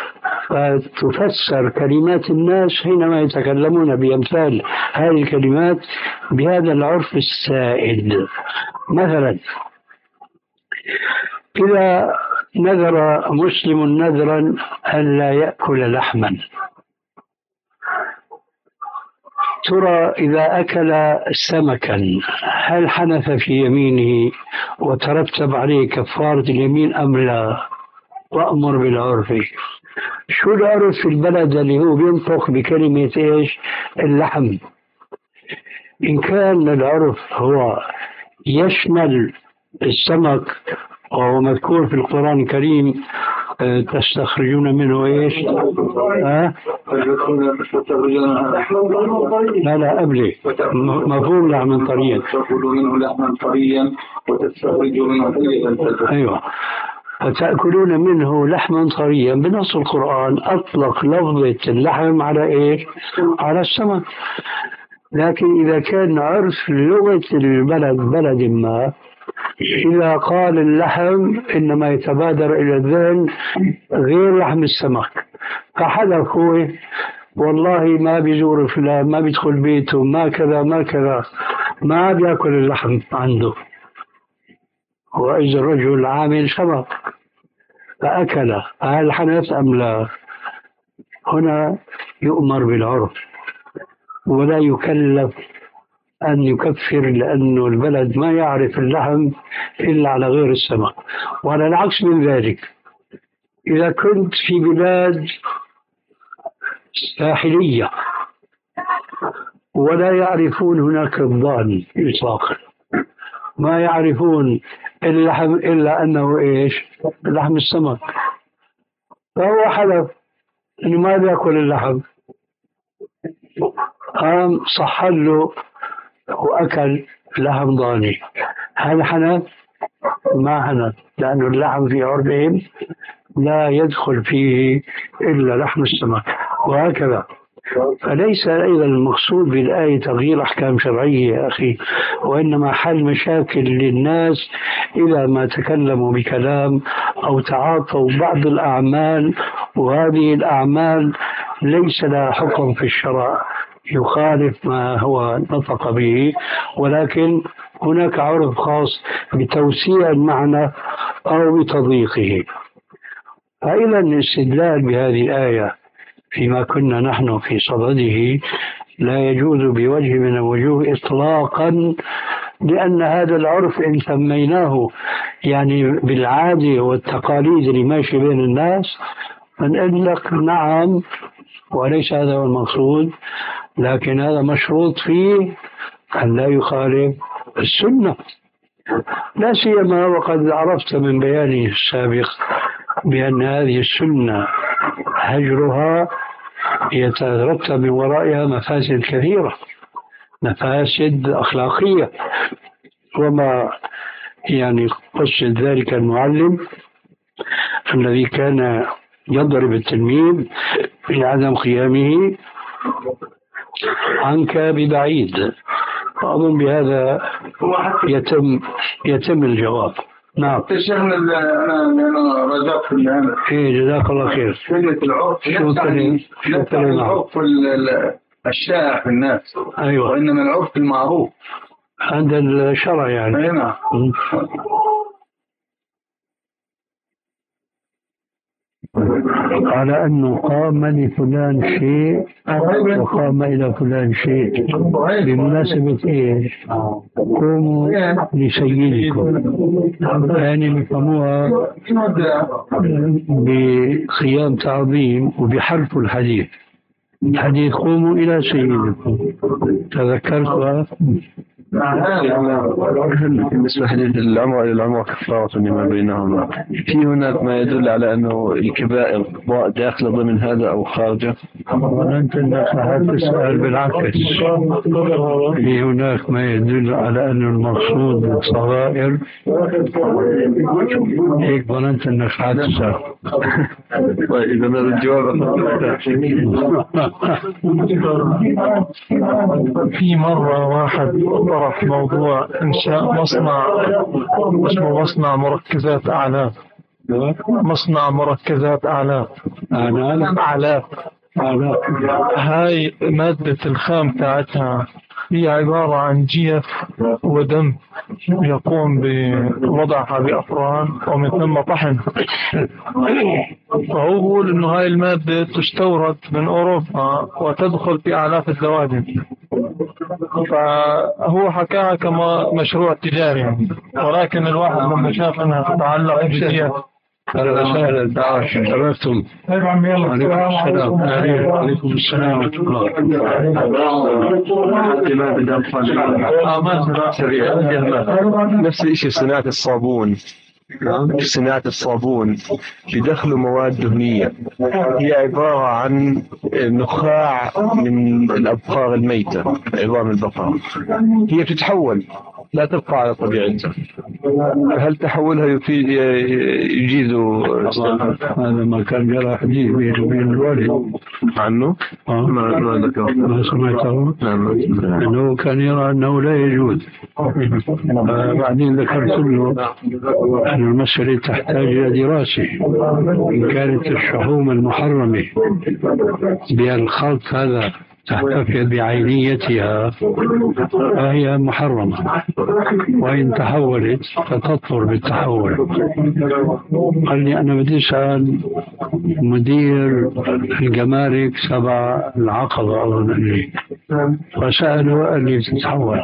فتفسر كلمات الناس حينما يتكلمون بأمثال هذه الكلمات بهذا العرف السائد. مثلا إذا نذر مسلم نذرا أن لا يأكل لحما، ترى إذا أكل سمكا هل حنث في يمينه وترتب عليه كفارة اليمين أم لا؟ وأمر بالعرف. شو العرف في البلد اللي هو بينطق بكلمة إيش؟ اللحم. إن كان العرف هو يشمل السمك وهو مذكور في القرآن الكريم تستخرجون منه ايش؟ ها؟ لا لا قبلي مفهوم لحم طريا. تأكلون منه لحما طريا وتستخرجون منه حليا. ايوه، وتأكلون منه لحما طريا بنص القرآن أطلق لفظة اللحم على ايش؟ على السمك. لكن إذا كان عرف لغة البلد بلد ما، إذا قال اللحم إنما يتبادر إلى الذهن غير لحم السمك، فحلف هو والله ما بيزور فلان، ما بيدخل بيته، ما كذا ما كذا، ما بيأكل اللحم عنده، وإذا الرجل عامل سمك فأكل، هل حنث أم لا؟ هنا يؤمر بالعرف ولا يكلف أن يكفر، لأنه البلد ما يعرف اللحم إلا على غير السمك. وعلى العكس من ذلك، إذا كنت في بلاد ساحلية ولا يعرفون هناك الضان إطلاقا، ما يعرفون اللحم إلا أنه إيش؟ لحم السمك، فهو حلف إنه ما بيأكل اللحم، قام صحل له وأكل لحم ضاني، هل حنث؟ ما حنث، لأن اللحم في عرفهم لا يدخل فيه إلا لحم السمك، وهكذا. فليس أيضا المقصود بالآية تغيير أحكام شرعية يا أخي، وإنما حل مشاكل للناس إذا ما تكلموا بكلام أو تعاطوا بعض الأعمال، وهذه الأعمال ليس لها حكم في الشرع يخالف ما هو نطق به، ولكن هناك عرف خاص بتوسيع المعنى أو بتضييقه. فإذا الاستدلال بهذه الآية فيما كنا نحن في صدده لا يجوز بوجه من الوجوه إطلاقا، لأن هذا العرف إن سميناه يعني بالعادة والتقاليد اللي ماشي بين الناس فنقول لك نعم وليس هذا هو المقصود، لكن هذا مشروط فيه أن لا يخالف السنة. لا سيما وقد عرفت من بياني السابق بأن هذه السنة هجرها يترتب من ورائها مفاسد كثيرة، مفاسد أخلاقية. وما يعني قصد ذلك المعلم الذي كان يضرب التلميذ لعدم قيامه عنك ببعيد. أظن بهذا يتم يتم الجواب. نعم. شيخنا انا انا رجعت في العمل. ايه جزاك الله خير. كلمة العرف ليس العرف الشائع في الناس. ايوه. وانما العرف المعروف عند الشرع يعني. اي نعم. على أنه قام لفلان شيء وقام إلى فلان شيء بمناسبة إيش؟ قوموا لسيدكم، يعني بيفهموها بقيام تعظيم وبحرف الحديث. الحديث قوموا إلى سيدكم، تذكرتها. بالنسبة لحديث العمرة إلى العمرة كفارة لما بينهما، في هناك ما يدل على أنه الكبائر داخلة ضمن هذا أو خارجه؟ أنت تسأل بالعكس، في هناك ما يدل على أن المقصود بالصغائر، هيك ظننت أنك حتسأل. طيب إذا الجواب في مرة واحد طرح موضوع إنشاء مصنع اسمه مصنع مركزات أعلاف. مصنع مركزات أعلاف. أعلاف. أعلاف. هاي مادة الخام تاعتها هي عبارة عن جيف ودم يقوم بوضعها بأفران ومن ثم طحن. فهو يقول إنه هاي المادة تستورد من أوروبا وتدخل في آلاف الدواجن، فهو حكاها كما مشروع تجاري يعني. ولكن الواحد لما شاف أنها تتعلق بالجيف أهلا وسهلا، شرفتم. عليكم السلام. عليكم السلام ورحمة الله. نفس الشيء صناعة الصابون. في صناعة الصابون بدخلوا مواد دهنية هي عبارة عن نخاع من الأبقار الميتة، عظام البقر، هي تتحول لا تبقى على طبيعتها. هل تحولها يفيد يجيز؟ هذا ما كان جرى حديث بين وبين الوالد عنه. آه. ما ما ذكر. ما سمعته. نعم. أنه كان يرى أنه لا يجوز. آه بعدين ذكرت له أن المسألة تحتاج إلى دراسة. إن كانت الشحوم المحرمة بالخلط هذا تحتفظ بعينيتها فهي محرمة، وإن تحولت فتطهر بالتحول. قال لي أنا بدي أسأل مدير الجمارك تبع العقبة أظن أني، فسأله قال لي تتحول.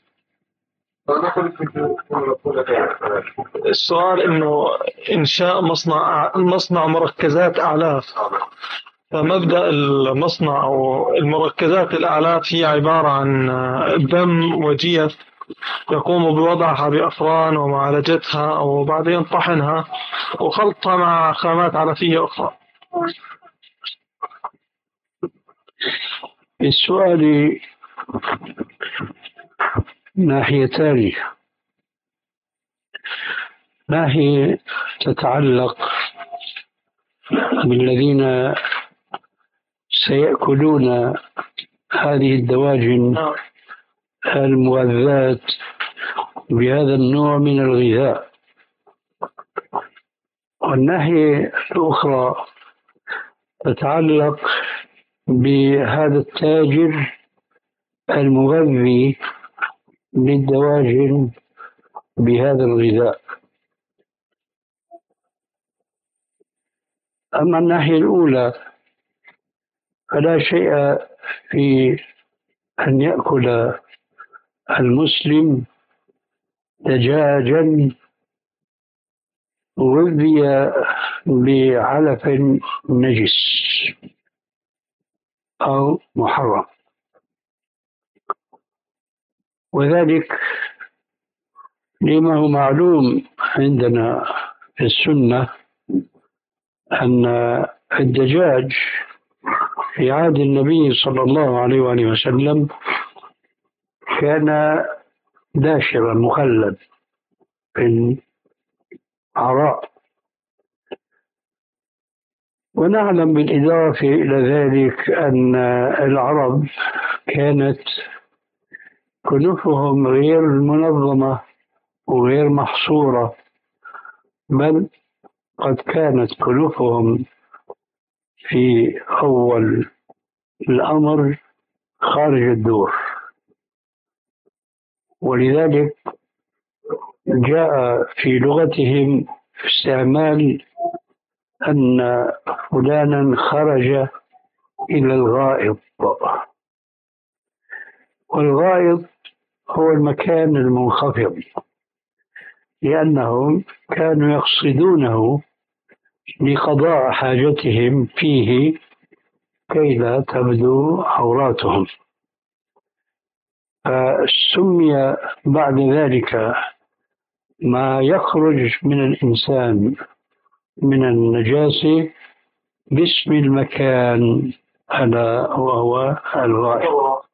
السؤال إنه إنشاء مصنع مصنع مركزات أعلاف، فمبدأ المصنع أو المركزات الأعلاف هي عبارة عن دم وجيف يقوم بوضعها بأفران ومعالجتها وبعدين طحنها وخلطها مع خامات علفية أخرى. السؤال ناحيتان. ناحية تتعلق بالذين سيأكلون هذه الدواجن المغذاة بهذا النوع من الغذاء، والناحية الأخرى تتعلق بهذا التاجر المغذي للدواجن بهذا الغذاء. أما الناحية الأولى فلا شيء في أن يأكل المسلم دجاجا غذي بعلف نجس أو محرم، لما هو معلوم عندنا في السنة أن الدجاج في عهد النبي صلى الله عليه وآله وسلم كان داشرا مخلد في العراء. ونعلم بالإضافة إلى ذلك أن العرب كانت كنوفهم غير منظمة وغير محصورة، بل قد كانت كنوفهم في أول الأمر خارج الدور. ولذلك جاء في لغتهم استعمال أن فلانا خرج إلى الغائط، والغائط هو المكان المنخفض، لأنهم كانوا يقصدونه لقضاء حاجتهم فيه كي لا تبدو عوراتهم. فسمي بعد ذلك ما يخرج من الإنسان من النجاسة باسم المكان، ألا وهو الغائط.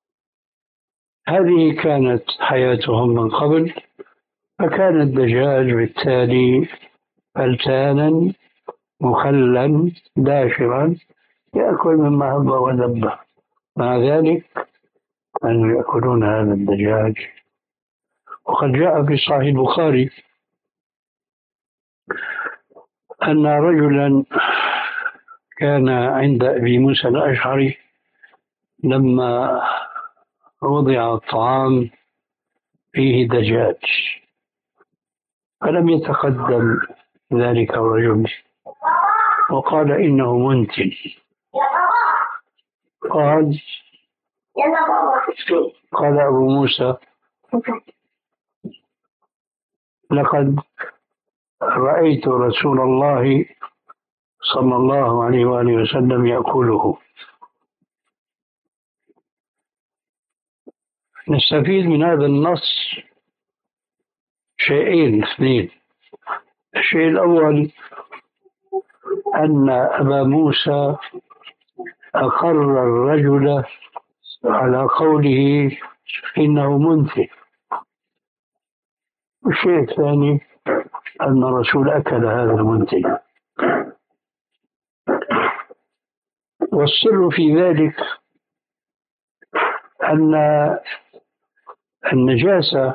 هذه كانت حياتهم من قبل، فكان الدجاج بالتالي فلتانا مخلا داشرا يأكل مما هب ودب. مع ذلك كانوا يأكلون هذا الدجاج. وقد جاء في صحيح البخاري أن رجلا كان عند أبي موسى الأشعري لما وضع الطعام فيه دجاج، فلم يتقدم ذلك الرجل وقال إنه منتن. قال قال أبو موسى: لقد رأيت رسول الله صلى الله عليه وآله وسلم يأكله. نستفيد من هذا النص شيئين اثنين. الشيء الأول أن أبا موسى أقر الرجل على قوله إنه منتن. والشيء الثاني أن الرسول أكل هذا المنتن. والسر في ذلك أن النجاسة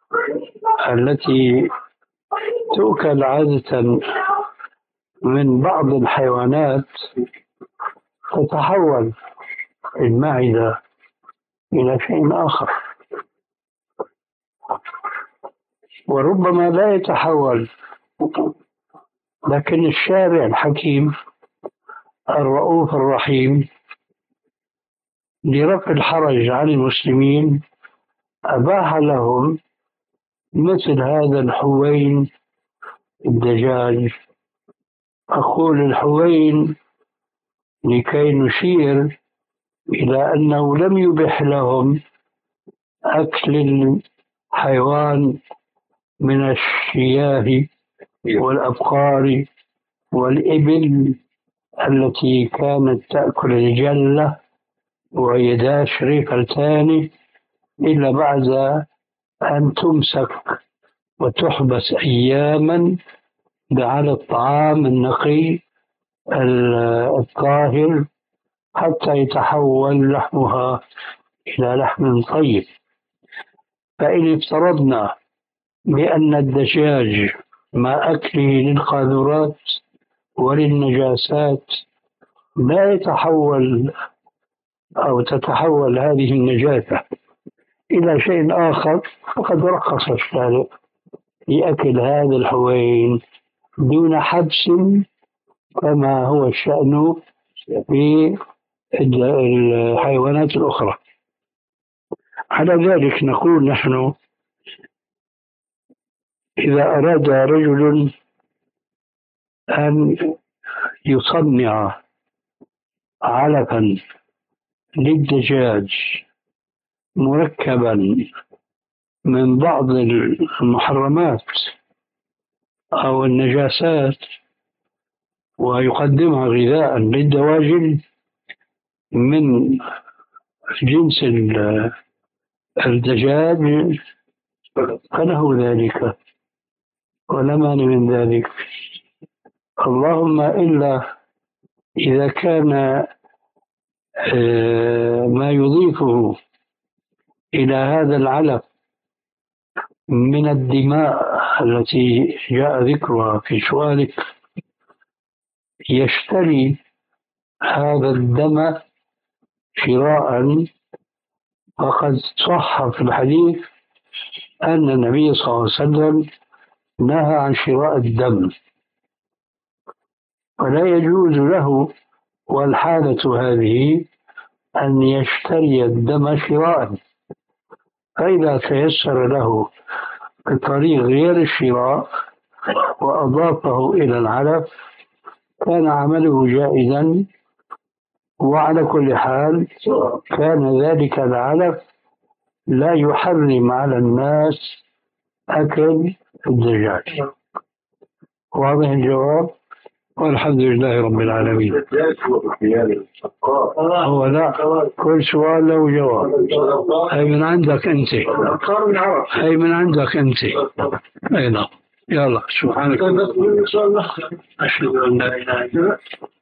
التي تؤكل عادة من بعض الحيوانات تتحول المعدة إلى شيء آخر، وربما لا يتحول، لكن الشارع الحكيم الرؤوف الرحيم لرفع الحرج عن المسلمين أباح لهم مثل هذا الحوين الدجاج. أقول الحوين لكي نشير إلى أنه لم يبح لهم أكل الحيوان من الشياه والأبقار والإبل التي كانت تأكل الجلة وهي داشرة فلتان، إلا بعد أن تمسك وتحبس أياما على الطعام النقي الطاهر حتى يتحول لحمها إلى لحم طيب. فإن افترضنا بأن الدجاج مع أكله للقاذورات وللنجاسات لا يتحول أو تتحول هذه النجاسة إلى شيء آخر، فقد رخص الشارع لأكل هذا الحوين دون حبس كما هو الشأن في الحيوانات الأخرى. على ذلك نقول نحن: إذا أراد رجل أن يصنع علفا للدجاج مركبا من بعض المحرمات أو النجاسات ويقدمها غذاء للدواجن من جنس الدجاج فله ذلك ولا مانع من ذلك. اللهم إلا إذا كان ما يضيفه إلى هذا العلف من الدماء التي جاء ذكرها في سؤالك يشتري هذا الدم شراء، فقد صح في الحديث أن النبي صلى الله عليه وسلم نهى عن شراء الدم، ولا يجوز له والحالة هذه أن يشتري الدم شراء. فإذا تيسر له بطريق غير الشراء وأضافه إلى العلف كان عمله جائزا، وعلى كل حال كان ذلك العلف لا يحرم على الناس أكل الدجاج. واضح الجواب؟ والحمد لله رب العالمين. هو لا، كل سؤال له جواب. هي من عندك أنت، هي من عندك أنت. أي نعم. يلا سبحانك أشهد أن لا إله إلا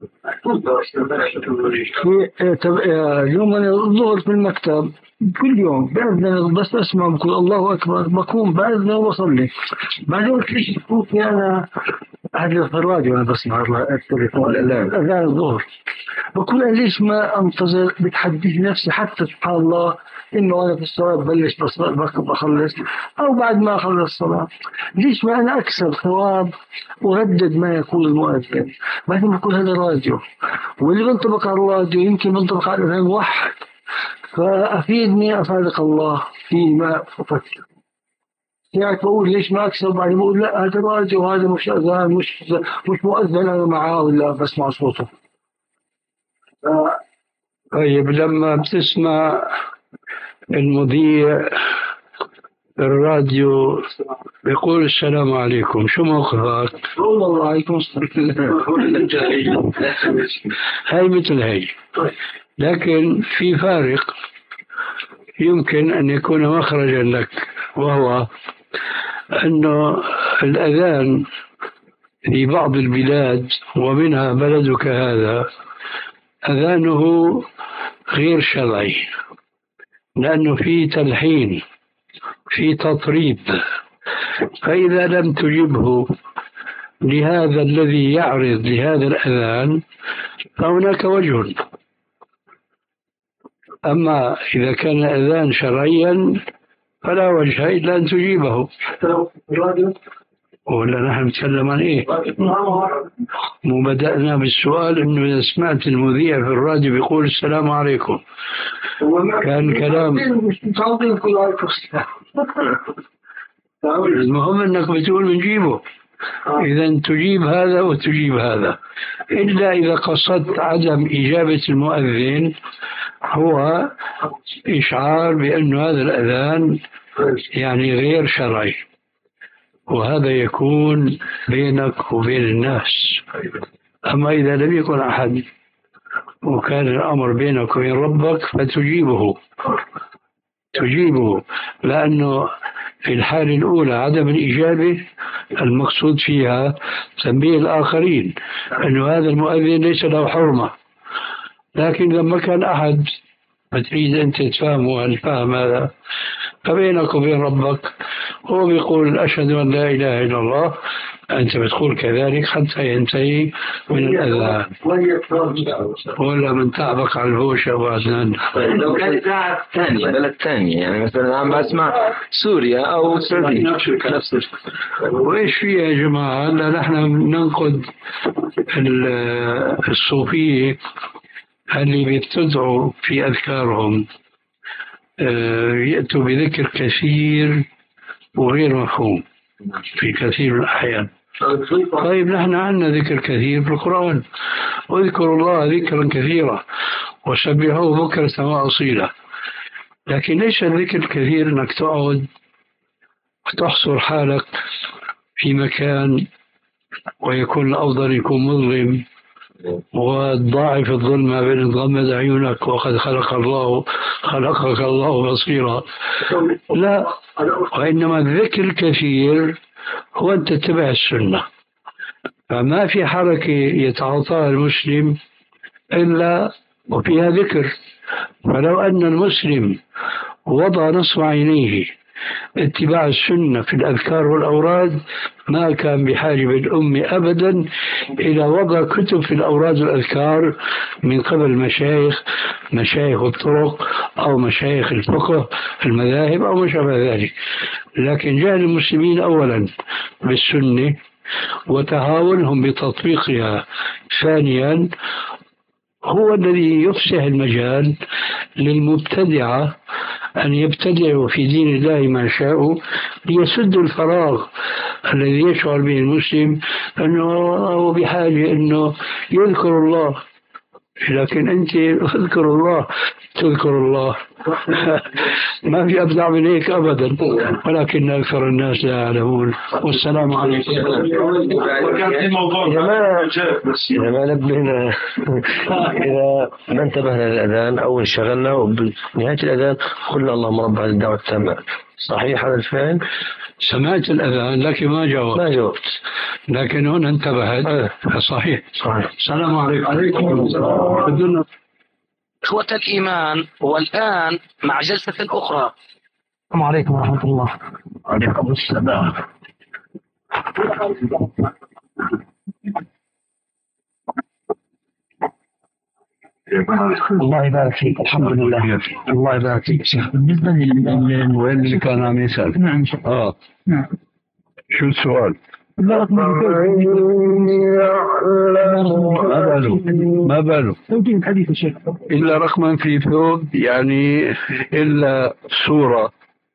أنت. يوم الظهر في المكتب كل يوم بأذن، بس أسمع بقول الله أكبر بقوم بأذن وبصلي، بعدين اكتشفت أنا هذا في الراديو أنا بسمع التليفون الأذان الظهر، بقول ليش ما أنتظر بتحدث نفسي حتى سبحان الله إنه أنا في الصلاة ببلش بخلص أو بعد ما أخلص الصلاة، ليش ما أنا أكسر ثواب وردد ما يقول المؤذن. بعدين بقول هذا راديو، واللي بنطبق على الراديو يمكن بنطبق على الأذان واحد، فأفيدني أفادك الله فيما فكرت. يعني بقول ليش ما أكسر، بعدين بقول لا هذا راديو وهذا مش أذان، مش مش مؤذن أنا معاه ولا بسمع صوته. طيب لما بتسمع المذيع الراديو بيقول السلام عليكم شو موقفك؟ والله عليكم السلام. هاي مثل هاي، لكن في فارق يمكن أن يكون مخرجا لك، وهو أنه الأذان في بعض البلاد ومنها بلدك هذا أذانه غير شرعي، لأنه في تلحين في تطريب، فإذا لم تجبه لهذا الذي يعرض لهذا الأذان فهناك وجه. أما إذا كان أذان شرعيا فلا وجه إلا أن تجيبه. ولا نحن نتكلم عن إيه؟ مو بدأنا بالسؤال إنه إذا سمعت المذيع في الراديو بيقول السلام عليكم كان كلام. المهم إنك بتقول بنجيبه، إذا تجيب هذا وتجيب هذا، إلا إذا قصدت عدم إجابة المؤذن هو إشعار بأن هذا الأذان يعني غير شرعي، وهذا يكون بينك وبين الناس. أما إذا لم يكن أحد وكان الأمر بينك وبين ربك فتجيبه تجيبه لأنه في الحالة الأولى عدم الإجابة المقصود فيها تنبيه الآخرين أنه هذا المؤذن ليس له حرمة، لكن لما كان أحد بتريد أنت تفهمه الفهم هذا فبينك وبين ربك، هو بيقول أشهد أن لا إله إلا الله، أنت بتقول كذلك حتى ينتهي من الأذان، ولا من تعبك على الهوشة وأذان. لو كانت ساعة ثانية بلد ثانية، يعني مثلا عم بسمع سوريا أو السعودية نفس الشيء. وإيش فيها يا جماعة؟ هلا نحن ننقد الصوفية اللي بيبتدعوا في أذكارهم يأتوا بذكر كثير وغير مفهوم في كثير من الأحيان. طيب نحن عندنا ذكر كثير في القرآن، واذكروا الله ذكرا كثيرا وسبحوه بكرة وأصيلا، لكن ليس الذكر الكثير أنك تقعد وتحصر حالك في مكان ويكون الأفضل يكون مظلم وتضاعف الظلمة بين تغمض عيونك وقد خلق الله خلقك الله بصيرا. لا، وإنما الذكر الكثير هو أن تتبع السنة. فما في حركة يتعاطاها المسلم إلا وفيها ذكر. فلو أن المسلم وضع نصب عينيه اتباع السنة في الأذكار والأوراد ما كان بحاجة بالأم أبدا إلى وضع كتب في الأوراد والأذكار من قبل مشايخ مشايخ الطرق أو مشايخ الفقه في المذاهب أو ما شابه ذلك. لكن جهل المسلمين أولا بالسنة وتهاونهم بتطبيقها ثانيا هو الذي يفسح المجال للمبتدعة أن يبتدعوا في دين الله ما شاءوا ليسدوا الفراغ الذي يشعر به المسلم أنه بحاجة أنه يذكر الله. لكن أنت اذكر الله تذكر الله ما في أبدع من هيك أبدا، ولكن أكثر الناس لا يعلمون. والسلام عليكم. إذا ما إذا ما نبهنا إذا ما انتبهنا للأذان أو انشغلنا وبنهاية الأذان قلنا اللهم رب هذه الدعوة التامة، صحيح هذا الفعل؟ سمعت الأذان لكن ما جاوبت. ما جاوبت لكن هنا انتبهت. أه. صحيح صحيح. السلام عليكم. عليكم السلام. إخوة الإيمان، والآن مع جلسة أخرى. السلام عليكم ورحمة الله. عليكم السلام. الله يبارك فيك. الحمد لله. الله يبارك فيك شيخ. بالنسبة لل وين اللي كان عم يسأل؟ نعم شيخ. اه نعم. شو السؤال؟ ما باله ما باله توجيه الحديث يا شيخ. إلا رقما في ثوب، يعني إلا صورة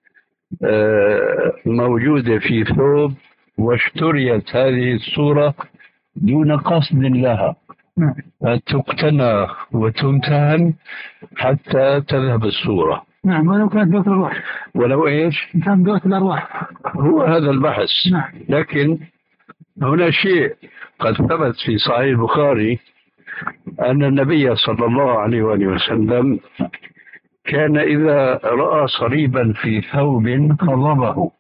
موجودة في ثوب واشتريت هذه الصورة دون قصد لها فتقتنى وتمتهن حتى تذهب الصورة. نعم، ولو كانت ذات الأرواح. ولو إيش؟ كان ذات الأرواح. هو هذا البحث. نعم. لكن هنا شيء قد ثبت في صحيح البخاري أن النبي صلى الله عليه وآله وسلم كان إذا رأى صليبا في ثوب قضبه،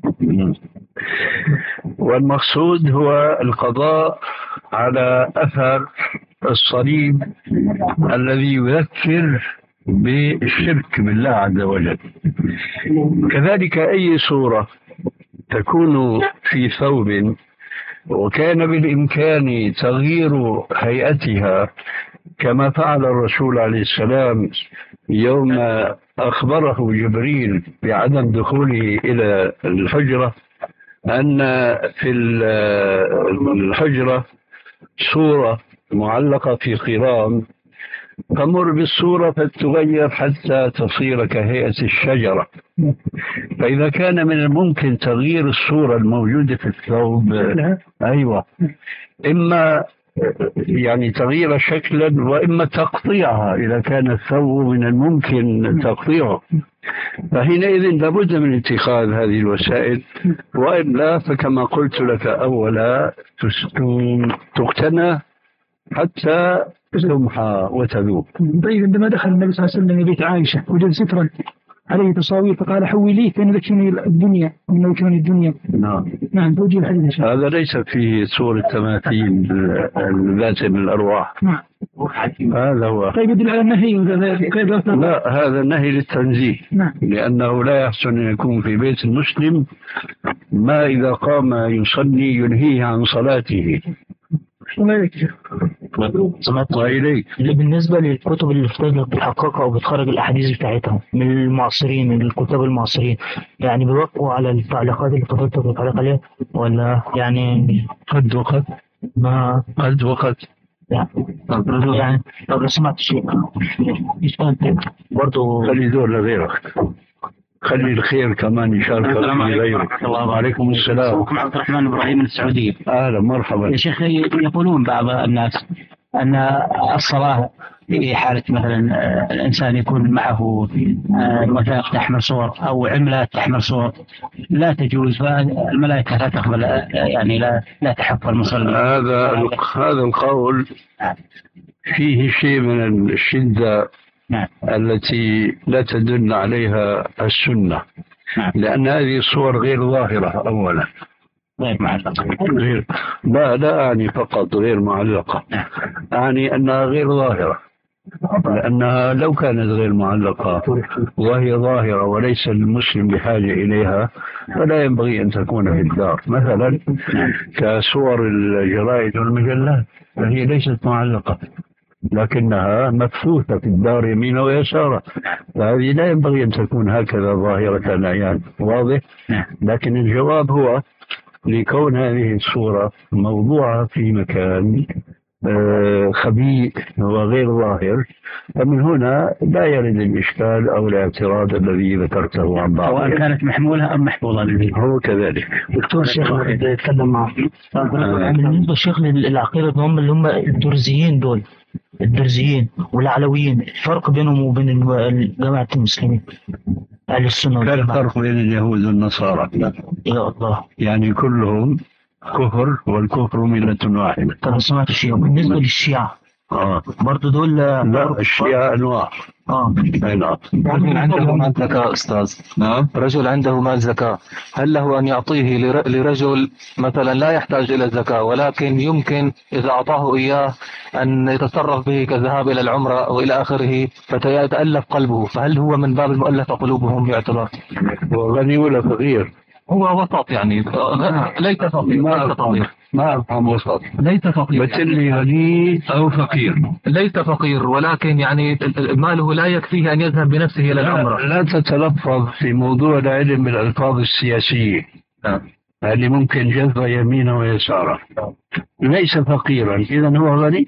والمقصود هو القضاء على أثر الصليب الذي يذكر بالشرك بالله عز وجل. كذلك أي صورة تكون في ثوب وكان بالإمكان تغيير هيئتها كما فعل الرسول عليه السلام يوم أخبره جبريل بعدم دخوله إلى الحجرة أن في الحجرة صورة معلقة في قرام تمر بالصورة فتغير حتى تصير كهيئة الشجرة. فإذا كان من الممكن تغيير الصورة الموجودة في الثوب، أيوة، إما يعني تغيير شكلا وإما تقطيعها إذا كان الثوب من الممكن تقطيعه، فحينئذ لابد من اتخاذ هذه الوسائل، وإلا فكما قلت لك أولا تقتنى حتى تمحى وتذوب. طيب، عندما دخل النبي صلى الله عليه وسلم بيت عائشة وجد سترا عليه تصاوير فقال حوليه فإن ذكرني الدنيا وإن ذكرني الدنيا. نعم نعم، توجيه الحديث. هذا ليس فيه صورة تماثيل ذات من الأرواح. نعم، هذا هو. طيب، يدل على النهي. لا، هذا النهي للتنزيه. نعم. لأنه لا يحسن أن يكون في بيت المسلم ما إذا قام يصلي ينهيه عن صلاته. الله يكفي. سمعت إليك. بالنسبة للكتب اللي بتحققها أو بتخرج الأحاديث بتاعتها من المعاصرين، من الكتاب المعاصرين، يعني بيوقفوا على التعليقات اللي فضلت بتعلق عليها ولا يعني قد وقت ما قد وقت يعني يعني لو ما سمعت شيء برضه خلي دور لغيرك، خلي الخير كمان يشارك في غيرك. وعليكم السلام. أخوكم عبد الرحمن إبراهيم من السعودية. أهلا مرحبا يا شيخ. يقولون بعض الناس أن الصلاة في حالة مثلا آه، الإنسان يكون معه آه، وثائق تحمل صور أو عملات تحمل صور لا تجوز، فالملائكة لا تقبل آه، يعني لا لا تحف المصلي. هذا هذا القول فيه شيء من الشدة نعم. التي لا تدل عليها السنة. نعم. لأن هذه الصور غير ظاهرة أولا، غير معلقة. غير لا لا أعني فقط غير معلقة، نعم. أعني أنها غير ظاهرة، لأنها لو كانت غير معلقة وهي ظاهرة وليس المسلم بحاجة إليها فلا ينبغي أن تكون في الدار، مثلا كصور الجرائد والمجلات فهي ليست معلقة لكنها مبثوثة في الدار يمينا ويسارا، فهذه لا ينبغي أن تكون هكذا ظاهرة العيان. واضح؟ لكن الجواب هو لكون هذه الصورة موضوعة في مكان خبيء وغير ظاهر، فمن هنا لا يرد الإشكال أو الاعتراض الذي ذكرته عن بعض، سواء كانت محمولة أم محفوظة. هو كذلك. دكتور شيخ واحد يتكلم معه بالنسبة الشيخ للعقيدة هم اللي هم الدرزيين دول، الدرزيين والعلويين، الفرق بينهم وبين جماعة المسلمين أهل السنة والجماعة. الفرق بين اليهود والنصارى يا الله، يعني كلهم كفر والكفر ملة واحدة. طب سمعت الشيعة بالنسبة للشيعة آه. برضو دول لا الشيعة أنواع. آه. نعم. رجل عنده مال زكاة أستاذ. نعم. رجل عنده مال زكاة، هل له أن يعطيه لر- لرجل مثلا لا يحتاج إلى الزكاة ولكن يمكن إذا أعطاه إياه أن يتصرف به كالذهاب إلى العمرة وإلى آخره فتيتألف قلبه، فهل هو من باب المؤلف قلوبهم يعتبر؟ وغني ولا فقير؟ هو وسط يعني ليس فقير، ما ليس فقير، ما أفهم وسط. ليس فقير بتلي غني أو فقير؟ ليس فقير ولكن يعني ماله لا يكفيه أن يذهب بنفسه إلى العمرة. لا, لا تتلفظ في موضوع العلم بالألفاظ السياسية اللي ممكن جذب يمينه ويساره. ليس فقيرا إذا هو غني؟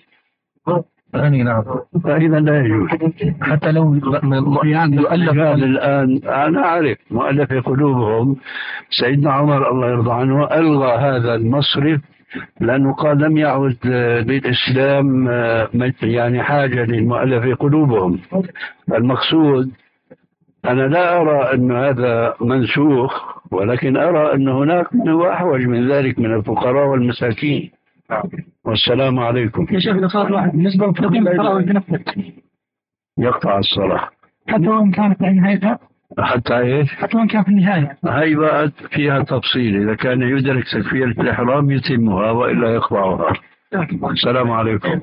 غني نعم، فإذا لا يجوز حتى لو يعني يؤلف الآن. أنا أعرف مؤلف قلوبهم سيدنا عمر الله يرضى عنه ألغى هذا المصرف لأنه قال لم يعد بالإسلام يعني حاجة للمؤلف قلوبهم. المقصود أنا لا أرى أن هذا منسوخ، ولكن أرى أن هناك من هو أحوج من ذلك من الفقراء والمساكين. والسلام عليكم. يا شيخ صلاة واحد بالنسبة لتقديم الصلاة والتنفل يقطع الصلاة حتى وإن كانت في نهايتها، حتى إيش؟ حتى وإن كان في النهاية. هاي بقى فيها تفصيل، إذا كان يدرك تكفير الإحرام يتمها وإلا يقطعها. السلام عليكم.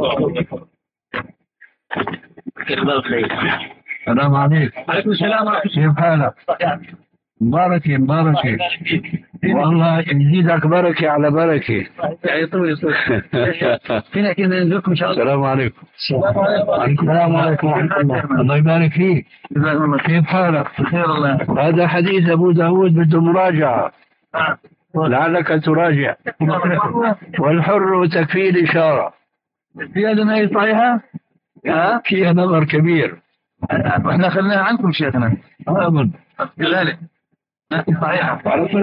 السلام عليكم. عليكم السلام ورحمة كيف حالك؟ مباركة مباركة والله يزيدك بركة على بركة. فينا كذا نزوركم إن شاء الله. السلام عليكم. السلام عليكم ورحمة الله. الله يبارك فيك. كيف حالك؟ بخير الله. هذا حديث أبو داود بده مراجعة لعلك تراجع. والحر تكفيه الإشارة. في هذا ما هي صحيحة؟ ها؟ فيها نظر كبير. احنا خلناها عنكم شيخنا. أبدا. كذلك. صحيحة.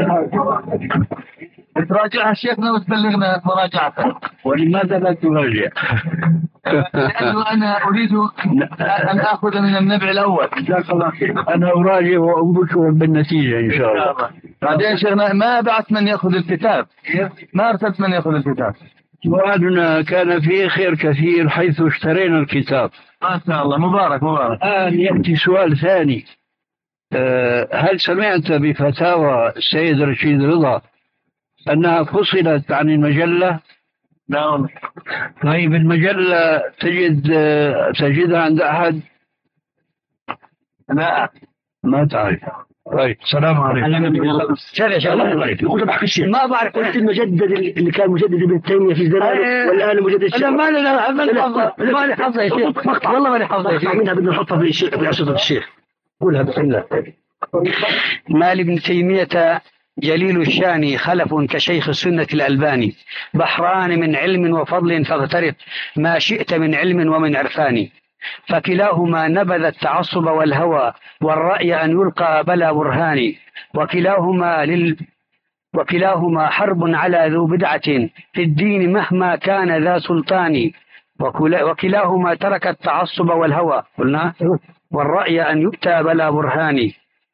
تراجعها شيخنا وتبلغنا مراجعتها. ولماذا لا تراجع؟ لأنه أنا أريد أن آخذ من النبع الأول. أنا أراجع وأنبشر بالنتيجة إن شاء الله. بعدين شيخنا ما بعث من يأخذ الكتاب، ما أرسلت من يأخذ الكتاب. وعدنا كان فيه خير كثير حيث اشترينا الكتاب. ما شاء الله مبارك مبارك. الآن يأتي سؤال ثاني. أه هل سمعت بفتاوى السيد رشيد رضا أنها فصلت عن المجلة؟ لا والله. طيب المجلة تجد أه تجدها عند أحد؟ لا ما تعرف. طيب السلام عليكم. شرع شاء الله ما بعرف قلت المجدد اللي كان مجدد ابن تيمية في زمان والآن مجدد الشيخ. لا ما لا ما لي حظة يا شيخ، والله ما لي حظة يا شيخ. منها بدنا نحطها في الشيخ في أشرطة الشيخ. قولها بسم الله. ما لابن تيمية جليل الشان خلف كشيخ السنة الألباني، بحران من علم وفضل فاغترف ما شئت من علم ومن عرفان، فكلاهما نبذ التعصب والهوى والرأي أن يلقى بلا برهان، وكلاهما لل وكلاهما حرب على ذو بدعة في الدين مهما كان ذا سلطان، وكلا وكلاهما ترك التعصب والهوى قلنا والرأي أن يؤتى بلا برهان.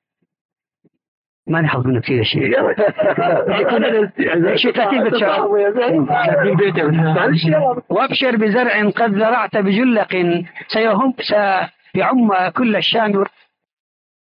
ما نحفظ منه كثير شيء شيء كتيبة شعر. وابشر بزرع قد زرعت بجلق سيهم سيعم كل الشام